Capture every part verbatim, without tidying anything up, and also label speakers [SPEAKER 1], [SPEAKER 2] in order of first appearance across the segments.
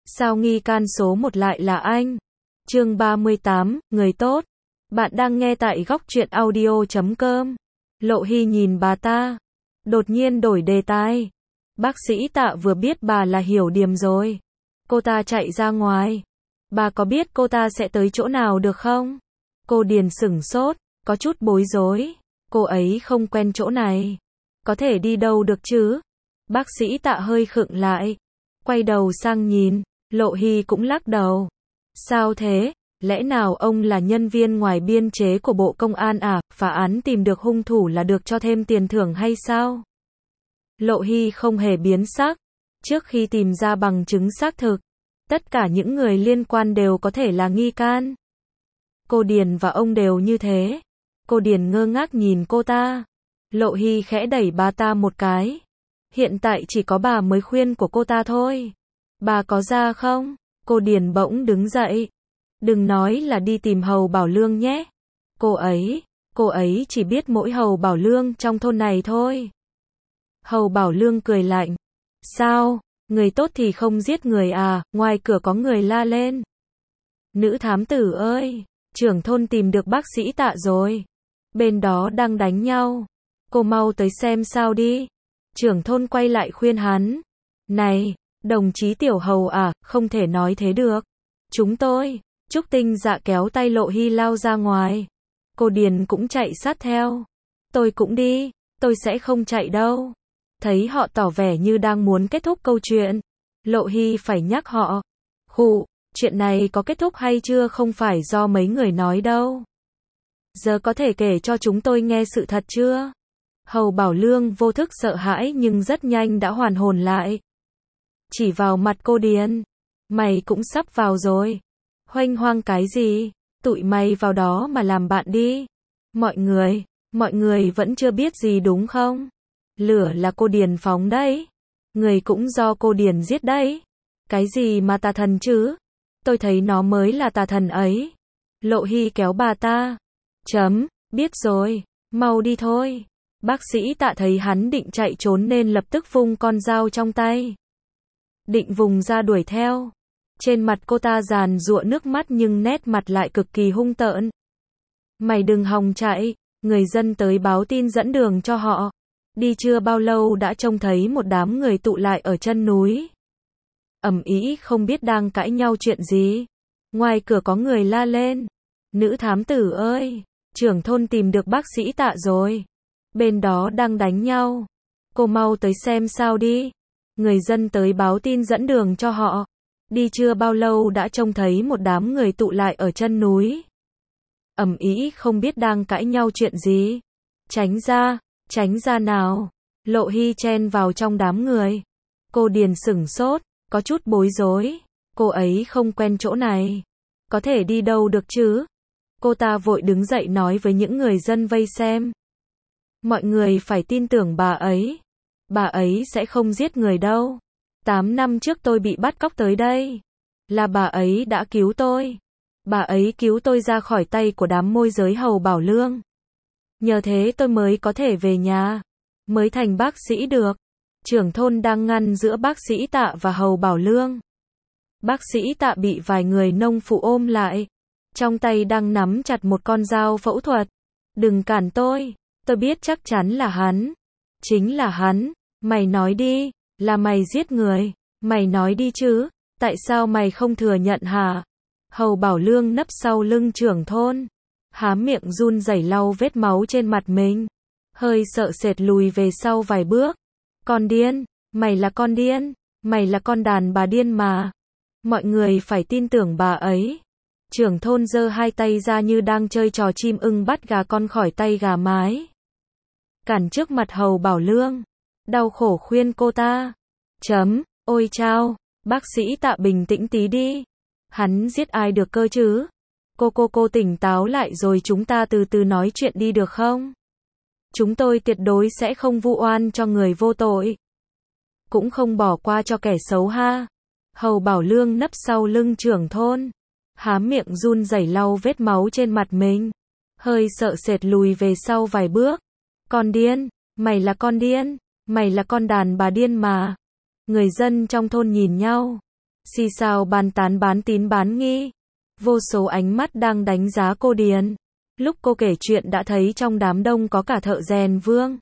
[SPEAKER 1] Sao nghi can số một lại là anh? Chương ba mươi tám, người tốt. Bạn đang nghe tại góc truyện audio chấm com. Lộ Hy nhìn bà ta, đột nhiên đổi đề tài. Bác sĩ Tạ vừa biết bà là Hiểu Điềm rồi. Cô ta chạy ra ngoài. Bà có biết cô ta sẽ tới chỗ nào được không? Cô Điền sửng sốt, có chút bối rối. Cô ấy không quen chỗ này. Có thể đi đâu được chứ? Bác sĩ Tạ hơi khựng lại. Quay đầu sang nhìn. Lộ Hy cũng lắc đầu. Sao thế? Lẽ nào ông là nhân viên ngoài biên chế của Bộ Công an à? Phá án tìm được hung thủ là được cho thêm tiền thưởng hay sao? Lộ Hy không hề biến sắc. Trước khi tìm ra bằng chứng xác thực, tất cả những người liên quan đều có thể là nghi can. Cô Điền và ông đều như thế. Cô Điền ngơ ngác nhìn cô ta. Lộ Hy khẽ đẩy bà ta một cái. Hiện tại chỉ có bà mới khuyên của cô ta thôi. Bà có ra không? Cô Điền bỗng đứng dậy. Đừng nói là đi tìm Hầu Bảo Lương nhé. Cô ấy, cô ấy chỉ biết mỗi Hầu Bảo Lương trong thôn này thôi. Hầu Bảo Lương cười lạnh. Sao? Người tốt thì không giết người à? Ngoài cửa có người la lên. Nữ thám tử ơi, trưởng thôn tìm được bác sĩ Tạ rồi. Bên đó đang đánh nhau. Cô mau tới xem sao đi. Trưởng thôn quay lại khuyên hắn. Này, đồng chí Tiểu Hầu à, không thể nói thế được. Chúng tôi, Trúc Tinh Dạ kéo tay Lộ Hy lao ra ngoài. Cô Điền cũng chạy sát theo. Tôi cũng đi, tôi sẽ không chạy đâu. Thấy họ tỏ vẻ như đang muốn kết thúc câu chuyện. Lộ Hy phải nhắc họ. Khụ, chuyện này có kết thúc hay chưa không phải do mấy người nói đâu. Giờ có thể kể cho chúng tôi nghe sự thật chưa? Hầu Bảo Lương vô thức sợ hãi nhưng rất nhanh đã hoàn hồn lại. Chỉ vào mặt cô Điền. Mày cũng sắp vào rồi. Hoanh hoang cái gì? Tụi mày vào đó mà làm bạn đi. Mọi người, mọi người vẫn chưa biết gì đúng không? Lửa là cô Điền phóng đấy. Người cũng do cô Điền giết đấy. Cái gì mà tà thần chứ? Tôi thấy nó mới là tà thần ấy. Lộ Hy kéo bà ta. Chấm, biết rồi, mau đi thôi. Bác sĩ Tạ thấy hắn định chạy trốn nên lập tức vung con dao trong tay. Định vùng ra đuổi theo. Trên mặt cô ta giàn giụa nước mắt nhưng nét mặt lại cực kỳ hung tợn. Mày đừng hòng chạy, người dân tới báo tin dẫn đường cho họ. Đi chưa bao lâu đã trông thấy một đám người tụ lại ở chân núi. Ầm ĩ không biết đang cãi nhau chuyện gì. Ngoài cửa có người la lên. Nữ thám tử ơi, trưởng thôn tìm được bác sĩ Tạ rồi. Bên đó đang đánh nhau. Cô mau tới xem sao đi. Người dân tới báo tin dẫn đường cho họ. Đi chưa bao lâu đã trông thấy một đám người tụ lại ở chân núi. Ầm ĩ không biết đang cãi nhau chuyện gì. Tránh ra, tránh ra nào. Lộ Hy chen vào trong đám người. Cô Điền sửng sốt, có chút bối rối. Cô ấy không quen chỗ này. Có thể đi đâu được chứ? Cô ta vội đứng dậy nói với những người dân vây xem. Mọi người phải tin tưởng bà ấy. Bà ấy sẽ không giết người đâu. Tám năm trước tôi bị bắt cóc tới đây. Là bà ấy đã cứu tôi. Bà ấy cứu tôi ra khỏi tay của đám môi giới Hầu Bảo Lương. Nhờ thế tôi mới có thể về nhà. Mới thành bác sĩ được. Trưởng thôn đang ngăn giữa bác sĩ Tạ và Hầu Bảo Lương. Bác sĩ Tạ bị vài người nông phụ ôm lại. Trong tay đang nắm chặt một con dao phẫu thuật. Đừng cản tôi. Tôi biết chắc chắn là hắn. Chính là hắn. Mày nói đi. Là mày giết người. Mày nói đi chứ. Tại sao mày không thừa nhận hả? Hầu Bảo Lương nấp sau lưng trưởng thôn. Há miệng run rẩy lau vết máu trên mặt mình. Hơi sợ sệt lùi về sau vài bước. Con điên. Mày là con điên. Mày là con đàn bà điên mà. Mọi người phải tin tưởng bà ấy. Trưởng thôn giơ hai tay ra như đang chơi trò chim ưng bắt gà con khỏi tay gà mái. Cản trước mặt Hầu Bảo Lương. Đau khổ khuyên cô ta. Chấm, ôi chao, bác sĩ Tạ bình tĩnh tí đi. Hắn giết ai được cơ chứ? Cô cô cô tỉnh táo lại rồi chúng ta từ từ nói chuyện đi được không? Chúng tôi tuyệt đối sẽ không vu oan cho người vô tội. Cũng không bỏ qua cho kẻ xấu ha. Hầu Bảo Lương nấp sau lưng trưởng thôn. Há miệng run rẩy lau vết máu trên mặt mình. Hơi sợ sệt lùi về sau vài bước. Con điên, mày là con điên. Mày là con đàn bà điên mà. Người dân trong thôn nhìn nhau. Xì xào bàn tán bán tín bán nghi. Vô số ánh mắt đang đánh giá cô Điền. Lúc cô kể chuyện đã thấy trong đám đông có cả Thợ Rèn Vương.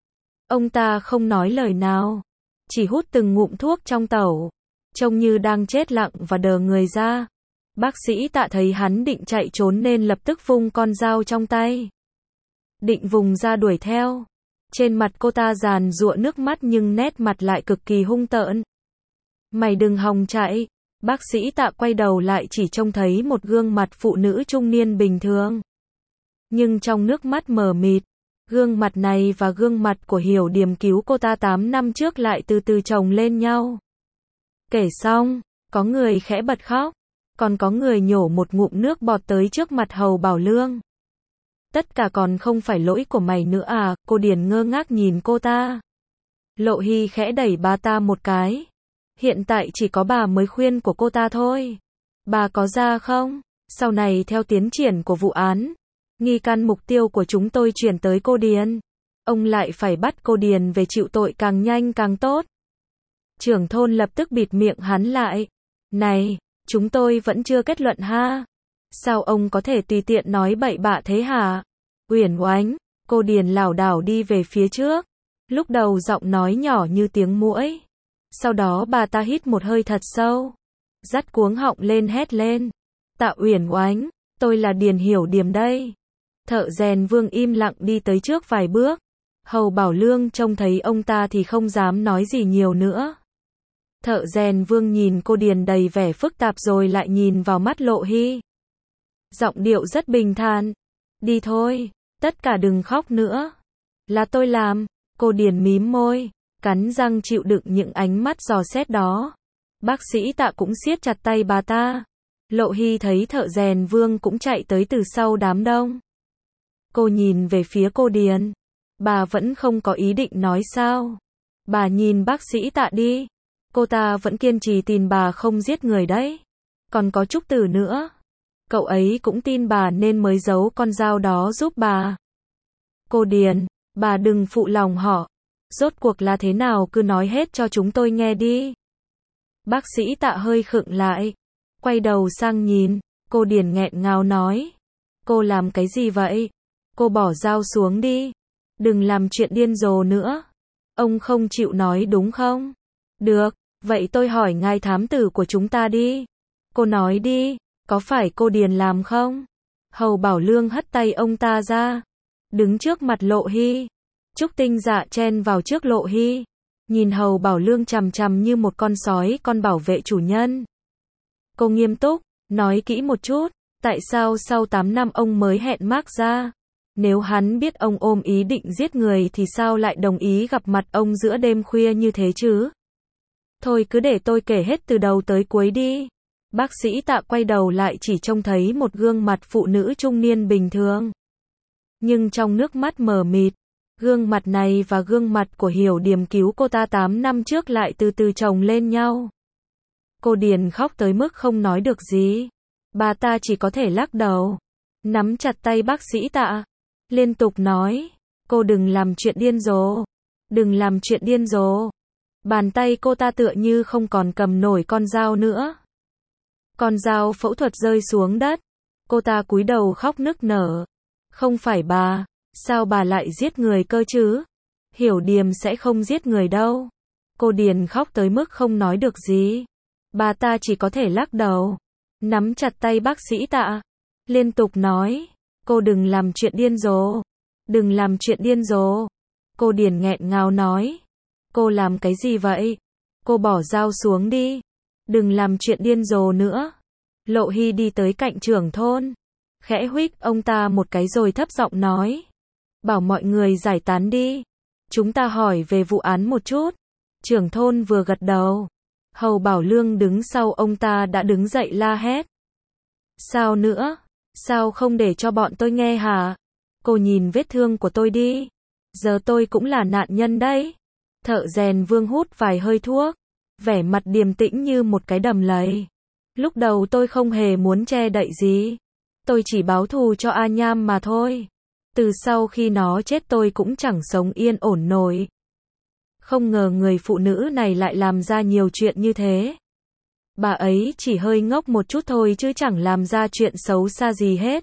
[SPEAKER 1] Ông ta không nói lời nào, chỉ hút từng ngụm thuốc trong tẩu, trông như đang chết lặng và đờ người ra. Bác sĩ Tạ thấy hắn định chạy trốn nên lập tức vung con dao trong tay, định vùng ra đuổi theo. Trên mặt cô ta giàn giụa nước mắt nhưng nét mặt lại cực kỳ hung tợn. Mày đừng hòng chạy. Bác sĩ Tạ quay đầu lại chỉ trông thấy một gương mặt phụ nữ trung niên bình thường, nhưng trong nước mắt mờ mịt. Gương mặt này và gương mặt của Hiểu Điềm cứu cô ta tám năm trước lại từ từ chồng lên nhau. Kể xong, có người khẽ bật khóc, còn có người nhổ một ngụm nước bọt tới trước mặt Hầu Bảo Lương. Tất cả còn không phải lỗi của mày nữa à? Cô Điền ngơ ngác nhìn cô ta. Lộ Hy khẽ đẩy bà ta một cái. Hiện tại chỉ có bà mới khuyên của cô ta thôi. Bà có ra không? Sau này theo tiến triển của vụ án, nghi can mục tiêu của chúng tôi chuyển tới cô Điền. Ông lại phải bắt cô Điền về chịu tội càng nhanh càng tốt. Trưởng thôn lập tức bịt miệng hắn lại. Này, chúng tôi vẫn chưa kết luận ha. Sao ông có thể tùy tiện nói bậy bạ thế hả? Uyển Oánh, cô Điền lảo đảo đi về phía trước. Lúc đầu giọng nói nhỏ như tiếng muỗi. Sau đó bà ta hít một hơi thật sâu, dắt cuống họng lên hét lên. Tạ Uyển Oánh, tôi là Điền Hiểu Điềm đây. Thợ Rèn Vương im lặng đi tới trước vài bước. Hầu Bảo Lương trông thấy ông ta thì không dám nói gì nhiều nữa. Thợ Rèn Vương nhìn cô Điền đầy vẻ phức tạp rồi lại nhìn vào mắt Lộ Hy. Giọng điệu rất bình thản. Đi thôi, tất cả đừng khóc nữa. Là tôi làm. Cô Điền mím môi, cắn răng chịu đựng những ánh mắt dò xét đó. Bác sĩ Tạ cũng siết chặt tay bà ta. Lộ Hy thấy Thợ Rèn Vương cũng chạy tới từ sau đám đông. Cô nhìn về phía cô Điền. Bà vẫn không có ý định nói sao? Bà nhìn bác sĩ Tạ đi. Cô ta vẫn kiên trì tin bà không giết người đấy. Còn có Trúc Tử nữa. Cậu ấy cũng tin bà nên mới giấu con dao đó giúp bà. Cô Điền, bà đừng phụ lòng họ. Rốt cuộc là thế nào cứ nói hết cho chúng tôi nghe đi. Bác sĩ Tạ hơi khựng lại. Quay đầu sang nhìn. Cô Điền nghẹn ngào nói. Cô làm cái gì vậy? Cô bỏ dao xuống đi. Đừng làm chuyện điên rồ nữa. Ông không chịu nói đúng không? Được, vậy tôi hỏi ngài thám tử của chúng ta đi. Cô nói đi, có phải cô Điền làm không? Hầu Bảo Lương hất tay ông ta ra. Đứng trước mặt Lộ Hy. Trúc Tinh Dạ chen vào trước Lộ Hy. Nhìn Hầu Bảo Lương chằm chằm như một con sói con bảo vệ chủ nhân. Cô nghiêm túc, nói kỹ một chút. Tại sao sau tám năm ông mới hẹn Mark ra? Nếu hắn biết ông ôm ý định giết người thì sao lại đồng ý gặp mặt ông giữa đêm khuya như thế chứ? Thôi cứ để tôi kể hết từ đầu tới cuối đi. Bác sĩ Tạ quay đầu lại chỉ trông thấy một gương mặt phụ nữ trung niên bình thường, nhưng trong nước mắt mờ mịt. Gương mặt này và gương mặt của Hiểu Điềm cứu cô ta tám năm trước lại từ từ chồng lên nhau. Cô Điền khóc tới mức không nói được gì. Bà ta chỉ có thể lắc đầu, nắm chặt tay bác sĩ Tạ, liên tục nói, cô đừng làm chuyện điên rồ, đừng làm chuyện điên rồ. Bàn tay cô ta tựa như không còn cầm nổi con dao nữa. Con dao phẫu thuật rơi xuống đất. Cô ta cúi đầu khóc nức nở. Không phải bà, sao bà lại giết người cơ chứ? Hiểu Điềm sẽ không giết người đâu. Cô Điền khóc tới mức không nói được gì. Bà ta chỉ có thể lắc đầu, nắm chặt tay bác sĩ Tạ, liên tục nói, cô đừng làm chuyện điên rồ, đừng làm chuyện điên rồ. Cô Điền nghẹn ngào nói, cô làm cái gì vậy? Cô bỏ dao xuống đi, đừng làm chuyện điên rồ nữa. Lộ Hy đi tới cạnh trưởng thôn, khẽ huých ông ta một cái rồi thấp giọng nói, bảo mọi người giải tán đi, chúng ta hỏi về vụ án một chút. Trưởng thôn vừa gật đầu. Hầu Bảo Lương đứng sau ông ta đã đứng dậy la hét. Sao nữa? Sao không để cho bọn tôi nghe hả? Cô nhìn vết thương của tôi đi. Giờ tôi cũng là nạn nhân đấy. Thợ Rèn Vương hút vài hơi thuốc, vẻ mặt điềm tĩnh như một cái đầm lầy. Lúc đầu tôi không hề muốn che đậy gì. Tôi chỉ báo thù cho A Nham mà thôi. Từ sau khi nó chết tôi cũng chẳng sống yên ổn nổi. Không ngờ người phụ nữ này lại làm ra nhiều chuyện như thế. Bà ấy chỉ hơi ngốc một chút thôi chứ chẳng làm ra chuyện xấu xa gì hết.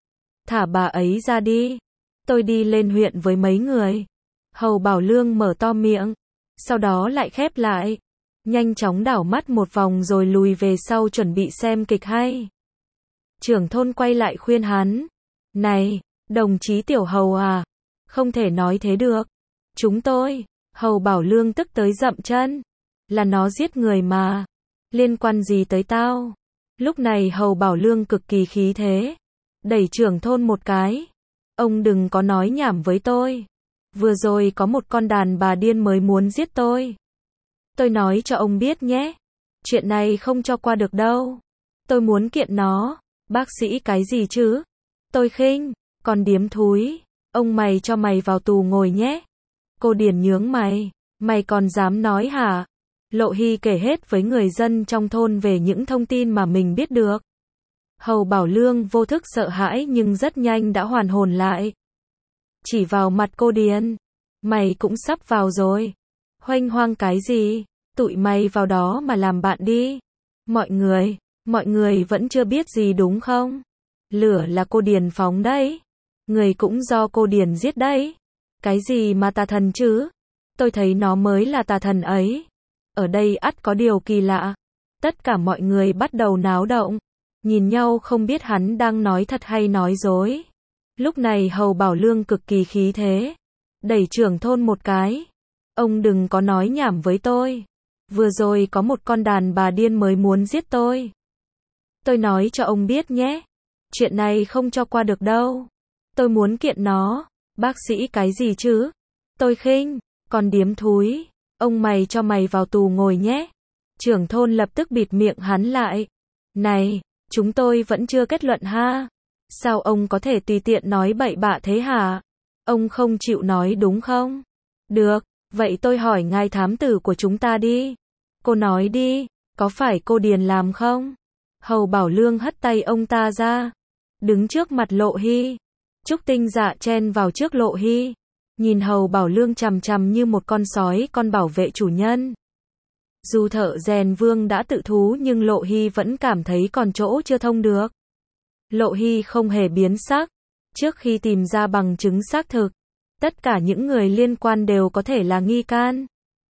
[SPEAKER 1] Thả bà ấy ra đi. Tôi đi lên huyện với mấy người. Hầu Bảo Lương mở to miệng, sau đó lại khép lại. Nhanh chóng đảo mắt một vòng rồi lùi về sau chuẩn bị xem kịch hay. Trưởng thôn quay lại khuyên hắn. Này, đồng chí Tiểu Hầu à, không thể nói thế được. Chúng tôi, Hầu Bảo Lương tức tới dậm chân. Là nó giết người mà. Liên quan gì tới tao? Lúc này Hầu Bảo Lương cực kỳ khí thế. Đẩy trưởng thôn một cái. Ông đừng có nói nhảm với tôi. Vừa rồi có một con đàn bà điên mới muốn giết tôi. Tôi nói cho ông biết nhé. Chuyện này không cho qua được đâu. Tôi muốn kiện nó. Bác sĩ cái gì chứ? Tôi khinh. Còn điếm thúi. Ông mày cho mày vào tù ngồi nhé. Cô Điền nhướng mày. Mày còn dám nói hả? Lộ Hy kể hết với người dân trong thôn về những thông tin mà mình biết được. Hầu Bảo Lương vô thức sợ hãi nhưng rất nhanh đã hoàn hồn lại. Chỉ vào mặt cô Điền. Mày cũng sắp vào rồi. Hoanh hoang cái gì? Tụi mày vào đó mà làm bạn đi. Mọi người, mọi người vẫn chưa biết gì đúng không? Lửa là cô Điền phóng đấy. Người cũng do cô Điền giết đấy. Cái gì mà tà thần chứ? Tôi thấy nó mới là tà thần ấy. Ở đây ắt có điều kỳ lạ. Tất cả mọi người bắt đầu náo động. Nhìn nhau không biết hắn đang nói thật hay nói dối. Lúc này Hầu Bảo Lương cực kỳ khí thế. Đẩy trưởng thôn một cái. Ông đừng có nói nhảm với tôi. Vừa rồi có một con đàn bà điên mới muốn giết tôi. Tôi nói cho ông biết nhé. Chuyện này không cho qua được đâu. Tôi muốn kiện nó. Bác sĩ cái gì chứ? Tôi khinh. Còn điếm thúi. Ông mày cho mày vào tù ngồi nhé. Trưởng thôn lập tức bịt miệng hắn lại. Này, chúng tôi vẫn chưa kết luận ha. Sao ông có thể tùy tiện nói bậy bạ thế hả? Ông không chịu nói đúng không? Được, vậy tôi hỏi ngài thám tử của chúng ta đi. Cô nói đi, có phải cô Điền làm không? Hầu Bảo Lương hất tay ông ta ra. Đứng trước mặt Lộ Hy. Trúc Tinh Dạ chen vào trước Lộ Hy. Nhìn Hầu Bảo Lương chằm chằm như một con sói con bảo vệ chủ nhân. Dù Thợ Rèn Vương đã tự thú nhưng Lộ Hy vẫn cảm thấy còn chỗ chưa thông được. Lộ Hy không hề biến sắc. Trước khi tìm ra bằng chứng xác thực, tất cả những người liên quan đều có thể là nghi can.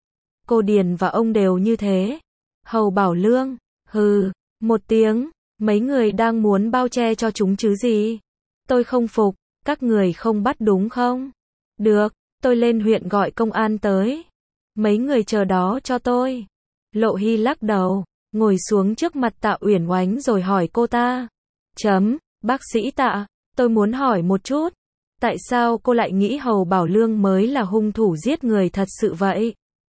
[SPEAKER 1] Cô Điền và ông đều như thế. Hầu Bảo Lương, hừ, một tiếng, mấy người đang muốn bao che cho chúng chứ gì. Tôi không phục, các người không bắt đúng không? Được, tôi lên huyện gọi công an tới. Mấy người chờ đó cho tôi. Lộ Hy lắc đầu, ngồi xuống trước mặt Tạ Uyển Oánh rồi hỏi cô ta. Chấm, bác sĩ Tạ, tôi muốn hỏi một chút. Tại sao cô lại nghĩ Hầu Bảo Lương mới là hung thủ giết người thật sự vậy?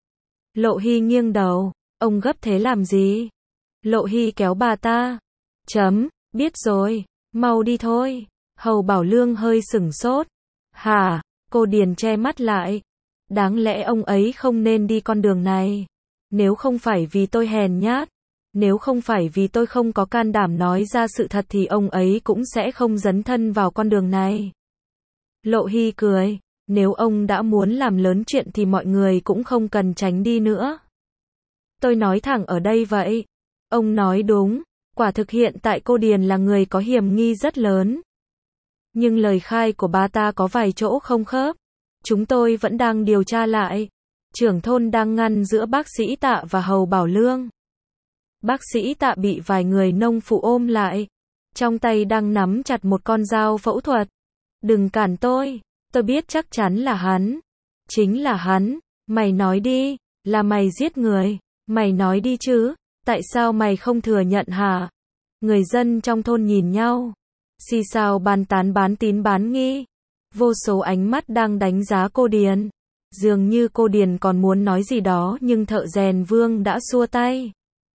[SPEAKER 1] Lộ Hy nghiêng đầu, ông gấp thế làm gì? Lộ Hy kéo bà ta. Chấm, biết rồi, mau đi thôi. Hầu Bảo Lương hơi sửng sốt. Hả? Cô Điền che mắt lại. Đáng lẽ ông ấy không nên đi con đường này. Nếu không phải vì tôi hèn nhát, nếu không phải vì tôi không có can đảm nói ra sự thật thì ông ấy cũng sẽ không dấn thân vào con đường này. Lộ Hy cười, nếu ông đã muốn làm lớn chuyện thì mọi người cũng không cần tránh đi nữa. Tôi nói thẳng ở đây vậy. Ông nói đúng, quả thực hiện tại cô Điền là người có hiểm nghi rất lớn. Nhưng lời khai của bà ta có vài chỗ không khớp. Chúng tôi vẫn đang điều tra lại. Trưởng thôn đang ngăn giữa bác sĩ Tạ và Hầu Bảo Lương. Bác sĩ Tạ bị vài người nông phụ ôm lại. Trong tay đang nắm chặt một con dao phẫu thuật. Đừng cản tôi, tôi biết chắc chắn là hắn. Chính là hắn, mày nói đi, là mày giết người. Mày nói đi chứ, tại sao mày không thừa nhận hả? Người dân trong thôn nhìn nhau. Xì xào bàn tán bán tín bán nghi. Vô số ánh mắt đang đánh giá cô Điền. Dường như cô Điền còn muốn nói gì đó nhưng Thợ Rèn Vương đã xua tay.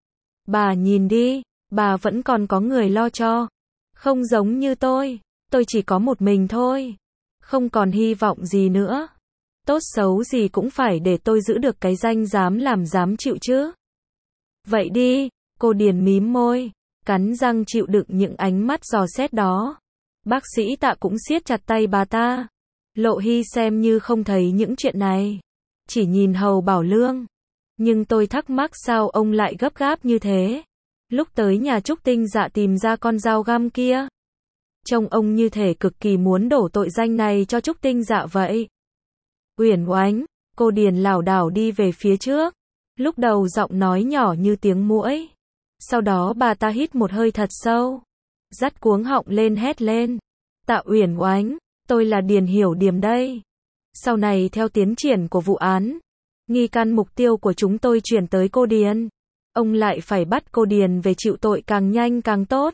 [SPEAKER 1] Bà nhìn đi, bà vẫn còn có người lo cho. Không giống như tôi, tôi chỉ có một mình thôi. Không còn hy vọng gì nữa. Tốt xấu gì cũng phải để tôi giữ được cái danh dám làm dám chịu chứ. Vậy đi, cô Điền mím môi, cắn răng chịu đựng những ánh mắt dò xét đó. Bác sĩ Tạ cũng siết chặt tay bà ta. Lộ Hy xem như không thấy những chuyện này. Chỉ nhìn Hầu Bảo Lương. Nhưng tôi thắc mắc sao ông lại gấp gáp như thế. Lúc tới nhà Trúc Tinh Dạ tìm ra con dao găm kia. Trông ông như thể cực kỳ muốn đổ tội danh này cho Trúc Tinh Dạ vậy. Uyển Oánh, cô Điền lảo đảo đi về phía trước. Lúc đầu giọng nói nhỏ như tiếng muỗi. Sau đó bà ta hít một hơi thật sâu. Dắt cuống họng lên hét lên. Tạ Uyển Oánh, tôi là Điền Hiểu Điềm đây. Sau này theo tiến triển của vụ án, nghi can mục tiêu của chúng tôi chuyển tới cô Điền. Ông lại phải bắt cô Điền về chịu tội càng nhanh càng tốt.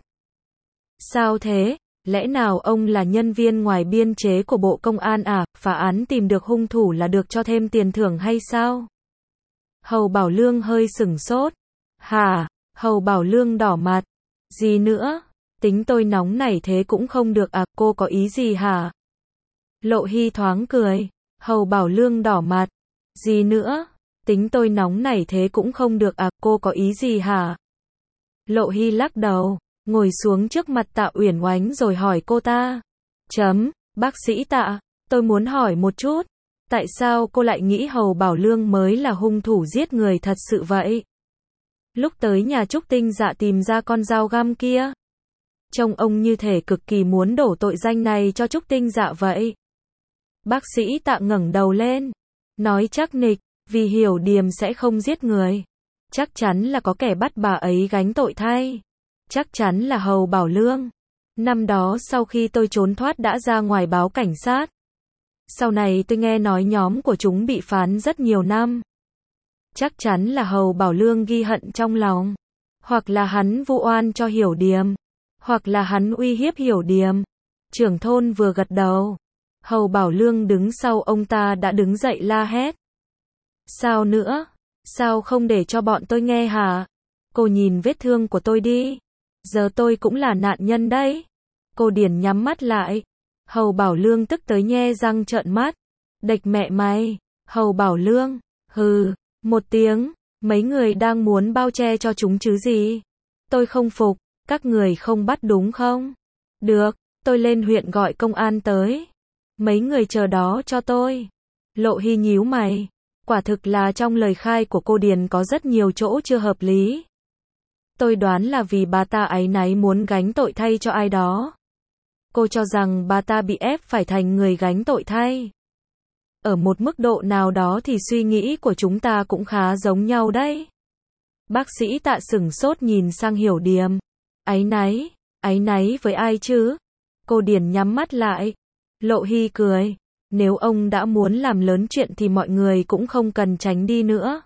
[SPEAKER 1] Sao thế? Lẽ nào ông là nhân viên ngoài biên chế của Bộ Công an à? Phá án tìm được hung thủ là được cho thêm tiền thưởng hay sao? Hầu Bảo Lương hơi sửng sốt. Hả? Hầu Bảo Lương đỏ mặt. Gì nữa? Tính tôi nóng nảy thế cũng không được à? Cô có ý gì hả? Lộ Hy thoáng cười. Hầu Bảo Lương đỏ mặt. Gì nữa? Tính tôi nóng nảy thế cũng không được à? Cô có ý gì hả? Lộ Hy lắc đầu, ngồi xuống trước mặt Tạ Uyển Oánh rồi hỏi cô ta. Chấm, bác sĩ Tạ, tôi muốn hỏi một chút. Tại sao cô lại nghĩ Hầu Bảo Lương mới là hung thủ giết người thật sự vậy? Lúc tới nhà Trúc Tinh Dạ tìm ra con dao găm kia. Trông ông như thể cực kỳ muốn đổ tội danh này cho Trúc Tinh Dạ vậy. Bác sĩ Tạ ngẩng đầu lên, nói chắc nịch, vì Hiểu Điềm sẽ không giết người. Chắc chắn là có kẻ bắt bà ấy gánh tội thay. Chắc chắn là Hầu Bảo Lương. Năm đó sau khi tôi trốn thoát đã ra ngoài báo cảnh sát. Sau này tôi nghe nói nhóm của chúng bị phán rất nhiều năm. Chắc chắn là Hầu Bảo Lương ghi hận trong lòng. Hoặc là hắn vu oan cho Hiểu Điềm. Hoặc là hắn uy hiếp Hiểu Điềm. Trưởng thôn vừa gật đầu. Hầu Bảo Lương đứng sau ông ta đã đứng dậy la hét. Sao nữa? Sao không để cho bọn tôi nghe hả? Cô nhìn vết thương của tôi đi. Giờ tôi cũng là nạn nhân đấy. Cô Điền nhắm mắt lại. Hầu Bảo Lương tức tới nhe răng trợn mắt. Địch mẹ mày. Hầu Bảo Lương. Hừ. Một tiếng. Mấy người đang muốn bao che cho chúng chứ gì? Tôi không phục. Các người không bắt đúng không? Được. Tôi lên huyện gọi công an tới. Mấy người chờ đó cho tôi. Lộ Hy nhíu mày. Quả thực là trong lời khai của cô Điền có rất nhiều chỗ chưa hợp lý. Tôi đoán là vì bà ta áy náy muốn gánh tội thay cho ai đó. Cô cho rằng bà ta bị ép phải thành người gánh tội thay. Ở một mức độ nào đó thì suy nghĩ của chúng ta cũng khá giống nhau đấy. Bác sĩ Tạ sửng sốt nhìn sang Hiểu Điềm. Áy náy, áy náy với ai chứ? Cô Điền nhắm mắt lại. Lộ Hy cười. Nếu ông đã muốn làm lớn chuyện thì mọi người cũng không cần tránh đi nữa.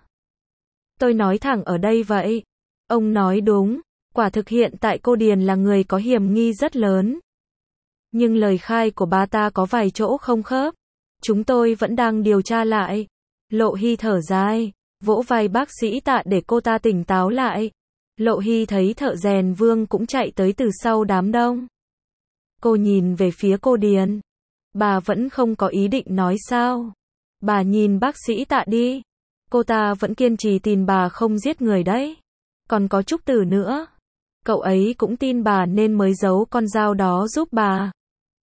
[SPEAKER 1] Tôi nói thẳng ở đây vậy. Ông nói đúng. Quả thực hiện tại cô Điền là người có hiểm nghi rất lớn. Nhưng lời khai của bà ta có vài chỗ không khớp. Chúng tôi vẫn đang điều tra lại. Lộ Hy thở dài, vỗ vai bác sĩ Tạ để cô ta tỉnh táo lại. Lộ Hy thấy thợ rèn Vương cũng chạy tới từ sau đám đông. Cô nhìn về phía cô Điền. Bà vẫn không có ý định nói sao? Bà nhìn bác sĩ Tạ đi. Cô ta vẫn kiên trì tin bà không giết người đấy. Còn có Trúc Tử nữa. Cậu ấy cũng tin bà nên mới giấu con dao đó giúp bà.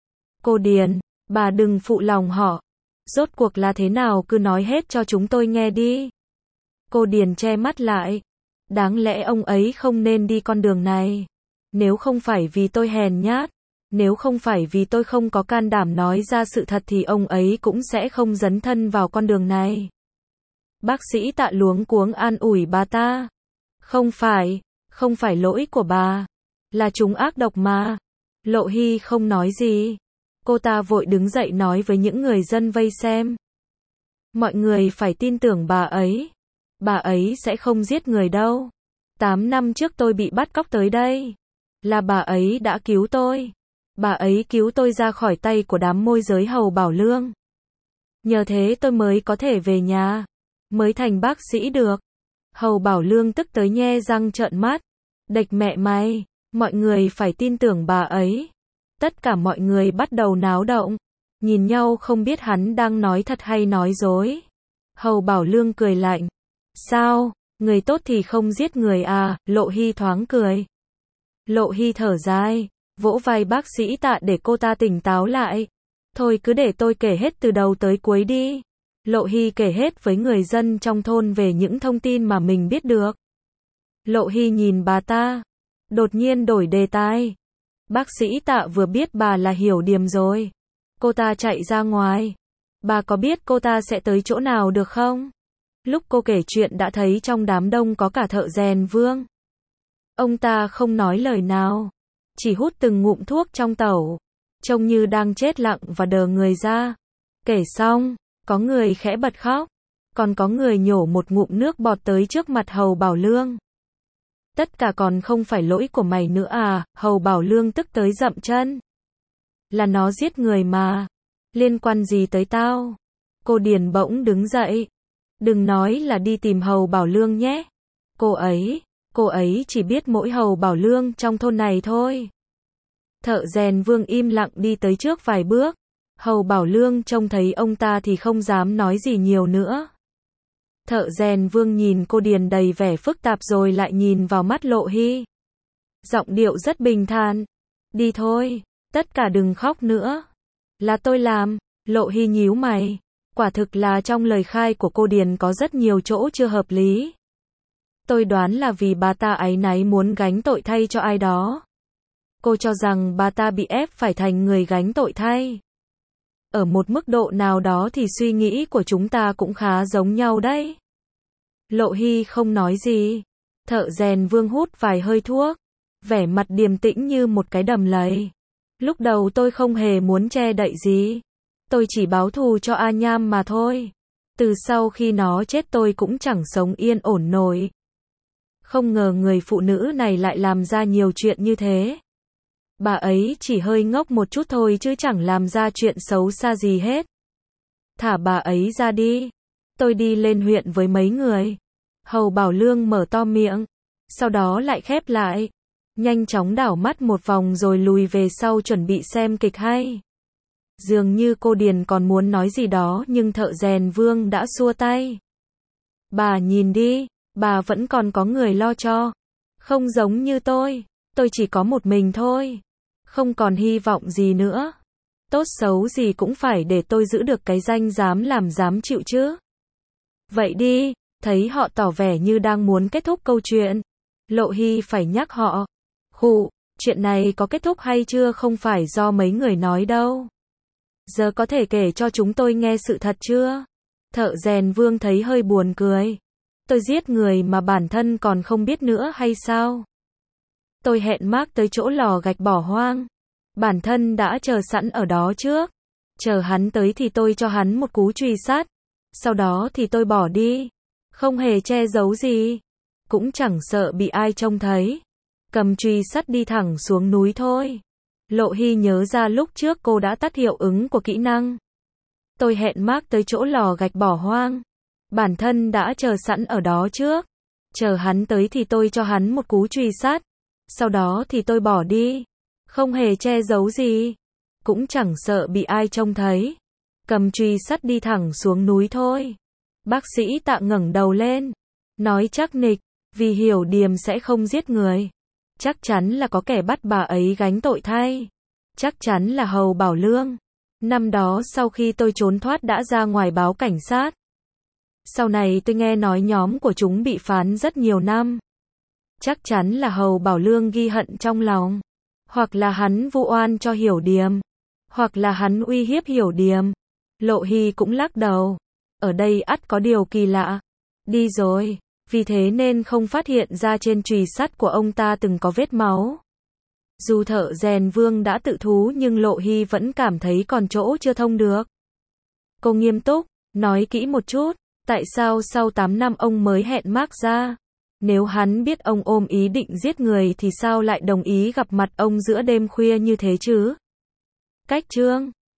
[SPEAKER 1] Cô Điền, bà đừng phụ lòng họ. Rốt cuộc là thế nào cứ nói hết cho chúng tôi nghe đi. Cô Điền che mắt lại. Đáng lẽ ông ấy không nên đi con đường này. Nếu không phải vì tôi hèn nhát. Nếu không phải vì tôi không có can đảm nói ra sự thật thì ông ấy cũng sẽ không dấn thân vào con đường này. Bác sĩ Tạ luống cuống an ủi bà ta. Không phải, không phải lỗi của bà. Là chúng ác độc mà. Lộ Hy không nói gì. Cô ta vội đứng dậy nói với những người dân vây xem. Mọi người phải tin tưởng bà ấy. Bà ấy sẽ không giết người đâu. Tám năm trước tôi bị bắt cóc tới đây. Là bà ấy đã cứu tôi. Bà ấy cứu tôi ra khỏi tay của đám môi giới Hầu Bảo Lương. Nhờ thế tôi mới có thể về nhà. Mới thành bác sĩ được. Hầu Bảo Lương tức tới nhe răng trợn mắt. Địch mẹ mày. Mọi người phải tin tưởng bà ấy. Tất cả mọi người bắt đầu náo động. Nhìn nhau không biết hắn đang nói thật hay nói dối. Hầu Bảo Lương cười lạnh. Sao? Người tốt thì không giết người à? Lộ Hy thoáng cười. Lộ Hy thở dài. Vỗ vai bác sĩ Tạ để cô ta tỉnh táo lại. Thôi cứ để tôi kể hết từ đầu tới cuối đi. Lộ Hy kể hết với người dân trong thôn về những thông tin mà mình biết được. Lộ Hy nhìn bà ta, đột nhiên đổi đề tài. Bác sĩ Tạ vừa biết bà là Hiểu Điềm rồi. Cô ta chạy ra ngoài. Bà có biết cô ta sẽ tới chỗ nào được không? Lúc cô kể chuyện đã thấy trong đám đông có cả Thợ Rèn Vương. Ông ta không nói lời nào, chỉ hút từng ngụm thuốc trong tẩu, trông như đang chết lặng và đờ người ra. Kể xong, có người khẽ bật khóc, còn có người nhổ một ngụm nước bọt tới trước mặt Hầu Bảo Lương. Tất cả còn không phải lỗi của mày nữa à? Hầu Bảo Lương tức tới dậm chân. Là nó giết người mà, liên quan gì tới tao? Cô Điền bỗng đứng dậy. Đừng nói là đi tìm Hầu Bảo Lương nhé. Cô ấy, cô ấy chỉ biết mỗi Hầu Bảo Lương trong thôn này thôi. Thợ Rèn Vương im lặng đi tới trước vài bước. Hầu Bảo Lương trông thấy ông ta thì không dám nói gì nhiều nữa. Thợ Rèn Vương nhìn cô Điền đầy vẻ phức tạp rồi lại nhìn vào mắt Lộ Hy. Giọng điệu rất bình thản. Đi thôi, tất cả đừng khóc nữa. Là tôi làm. Lộ Hy nhíu mày. Quả thực là trong lời khai của cô Điền có rất nhiều chỗ chưa hợp lý. Tôi đoán là vì bà ta áy náy muốn gánh tội thay cho ai đó. Cô cho rằng bà ta bị ép phải thành người gánh tội thay. Ở một mức độ nào đó thì suy nghĩ của chúng ta cũng khá giống nhau đấy. Lộ Hy không nói gì. Thợ Rèn Vương hút vài hơi thuốc, vẻ mặt điềm tĩnh như một cái đầm lầy. Lúc đầu tôi không hề muốn che đậy gì. Tôi chỉ báo thù cho A Nham mà thôi. Từ sau khi nó chết tôi cũng chẳng sống yên ổn nổi. Không ngờ người phụ nữ này lại làm ra nhiều chuyện như thế. Bà ấy chỉ hơi ngốc một chút thôi chứ chẳng làm ra chuyện xấu xa gì hết. Thả bà ấy ra đi. Tôi đi lên huyện với mấy người. Hầu Bảo Lương mở to miệng, sau đó lại khép lại. Nhanh chóng đảo mắt một vòng rồi lùi về sau chuẩn bị xem kịch hay. Dường như cô Điền còn muốn nói gì đó nhưng Thợ Rèn Vương đã xua tay. Bà nhìn đi, bà vẫn còn có người lo cho. Không giống như tôi, tôi chỉ có một mình thôi. Không còn hy vọng gì nữa. Tốt xấu gì cũng phải để tôi giữ được cái danh dám làm dám chịu chứ. Vậy đi, thấy họ tỏ vẻ như đang muốn kết thúc câu chuyện. Lộ Hy phải nhắc họ. Khụ, chuyện này có kết thúc hay chưa không phải do mấy người nói đâu. Giờ có thể kể cho chúng tôi nghe sự thật chưa? Thợ Rèn Vương thấy hơi buồn cười. Tôi giết người mà bản thân còn không biết nữa hay sao? Tôi hẹn Mark tới chỗ lò gạch bỏ hoang. Bản thân đã chờ sẵn ở đó trước. Chờ hắn tới thì tôi cho hắn một cú truy sát. Sau đó thì tôi bỏ đi. Không hề che giấu gì. Cũng chẳng sợ bị ai trông thấy. Cầm truy sát đi thẳng xuống núi thôi. Lộ Hy nhớ ra lúc trước cô đã tắt hiệu ứng của kỹ năng. Tôi hẹn Mark tới chỗ lò gạch bỏ hoang. Bản thân đã chờ sẵn ở đó trước. Chờ hắn tới thì tôi cho hắn một cú truy sát. Sau đó thì tôi bỏ đi. Không hề che giấu gì. Cũng chẳng sợ bị ai trông thấy. Cầm truy sát đi thẳng xuống núi thôi. Bác sĩ Tạ ngẩng đầu lên. Nói chắc nịch, vì Hiểu Điềm sẽ không giết người. Chắc chắn là có kẻ bắt bà ấy gánh tội thay. Chắc chắn là Hầu Bảo Lương. Năm đó sau khi tôi trốn thoát đã ra ngoài báo cảnh sát. Sau này tôi nghe nói nhóm của chúng bị phán rất nhiều năm. Chắc chắn là Hầu Bảo Lương ghi hận trong lòng. Hoặc là hắn vu oan cho Hiểu Điềm. Hoặc là hắn uy hiếp Hiểu Điềm. Lộ Hy cũng lắc đầu. Ở đây ắt có điều kỳ lạ. Đi rồi. Vì thế nên không phát hiện ra trên chùy sắt của ông ta từng có vết máu. Dù Thợ Rèn Vương đã tự thú nhưng Lộ Hy vẫn cảm thấy còn chỗ chưa thông được. Cô nghiêm túc, nói kỹ một chút. Tại sao sau tám năm ông mới hẹn Mark ra? Nếu hắn biết ông ôm ý định giết người thì sao lại đồng ý gặp mặt ông giữa đêm khuya như thế chứ? Cách chương